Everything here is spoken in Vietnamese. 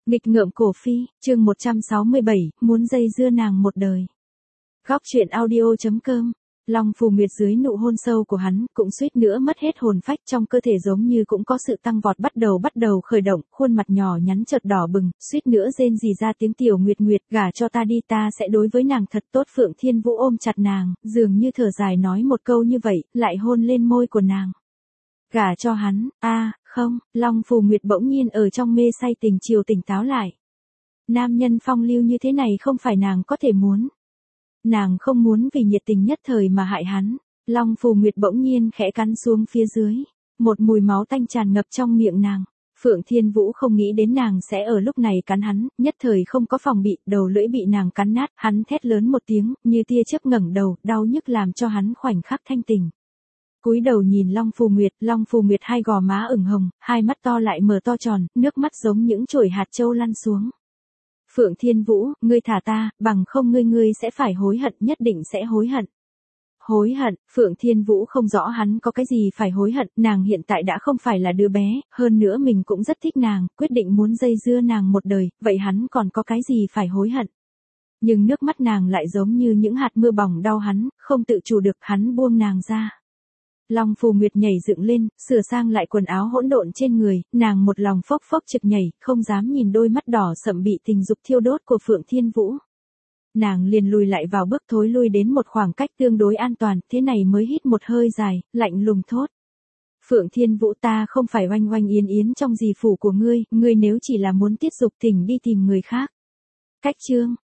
Nghịch ngợm cổ phi, chương 167, muốn dây dưa nàng một đời. Góc truyện audio.com. Long Phù Nguyệt dưới nụ hôn sâu của hắn, cũng suýt nữa mất hết hồn phách, trong cơ thể giống như cũng có sự tăng vọt bắt đầu khởi động, khuôn mặt nhỏ nhắn chợt đỏ bừng, suýt nữa rên rỉ ra tiếng Tiểu Nguyệt Nguyệt, gả cho ta đi, ta sẽ đối với nàng thật tốt. Phượng Thiên Vũ ôm chặt nàng, dường như thở dài nói một câu như vậy, lại hôn lên môi của nàng. Gả cho hắn, không, Long Phù Nguyệt bỗng nhiên ở trong mê say tình chiều tỉnh táo lại. Nam nhân phong lưu như thế này không phải nàng có thể muốn. Nàng không muốn vì nhiệt tình nhất thời mà hại hắn. Long Phù Nguyệt bỗng nhiên khẽ cắn xuống phía dưới. Một mùi máu tanh tràn ngập trong miệng nàng. Phượng Thiên Vũ không nghĩ đến nàng sẽ ở lúc này cắn hắn, nhất thời không có phòng bị, đầu lưỡi bị nàng cắn nát, hắn thét lớn một tiếng, như tia chớp ngẩng đầu, đau nhức làm cho hắn khoảnh khắc thanh tỉnh. Cúi đầu nhìn Long Phù Nguyệt hai gò má ửng hồng, hai mắt to lại mở to tròn, nước mắt giống những chồi hạt châu lăn xuống. Phượng Thiên Vũ, ngươi thả ta, bằng không ngươi sẽ phải hối hận, nhất định sẽ hối hận. Hối hận, Phượng Thiên Vũ không rõ hắn có cái gì phải hối hận, nàng hiện tại đã không phải là đứa bé, hơn nữa mình cũng rất thích nàng, quyết định muốn dây dưa nàng một đời, vậy hắn còn có cái gì phải hối hận. Nhưng nước mắt nàng lại giống như những hạt mưa bỏng đau hắn, không tự chủ được, hắn buông nàng ra. Long Phù Nguyệt nhảy dựng lên, sửa sang lại quần áo hỗn độn trên người, nàng một lòng phốc phốc trực nhảy, không dám nhìn đôi mắt đỏ sậm bị tình dục thiêu đốt của Phượng Thiên Vũ. Nàng liền lùi lại vào bước thối lui đến một khoảng cách tương đối an toàn, thế này mới hít một hơi dài, lạnh lùng thốt. Phượng Thiên Vũ, ta không phải oanh oanh yến yến trong gì phủ của ngươi nếu chỉ là muốn tiết dục thỉnh đi tìm người khác. Cách chương,